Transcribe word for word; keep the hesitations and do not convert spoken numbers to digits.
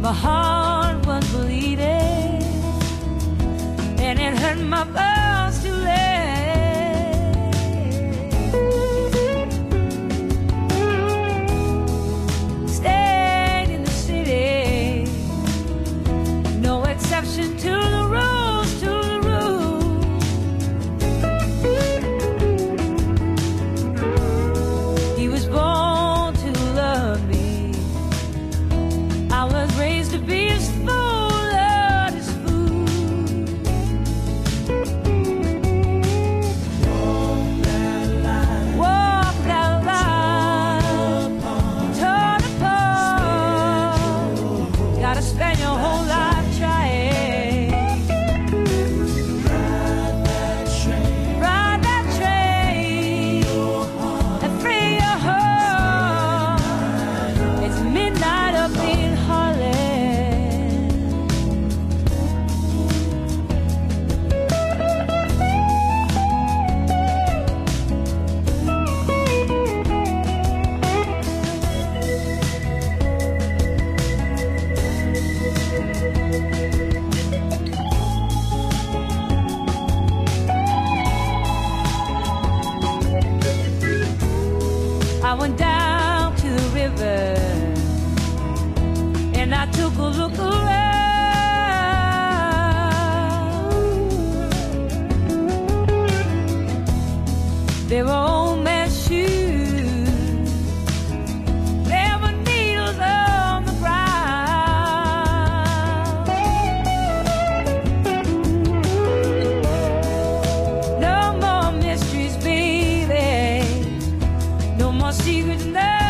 My heart was bleeding, and it hurt my bones to let. Stayed in the city, no exception to the rules, to the rules. He was born to love me. I was raised to be his fool, Lord, his fool. Walk that line, walk that line, torn apart. Gotta spend your whole life trying. Ride that train, ride that train, and free your heart. It's midnight up in Harlem. I went down to the river and I took a look around. There were old men's shoes, there were needles on the ground. No more mysteries, baby, no more secrets now.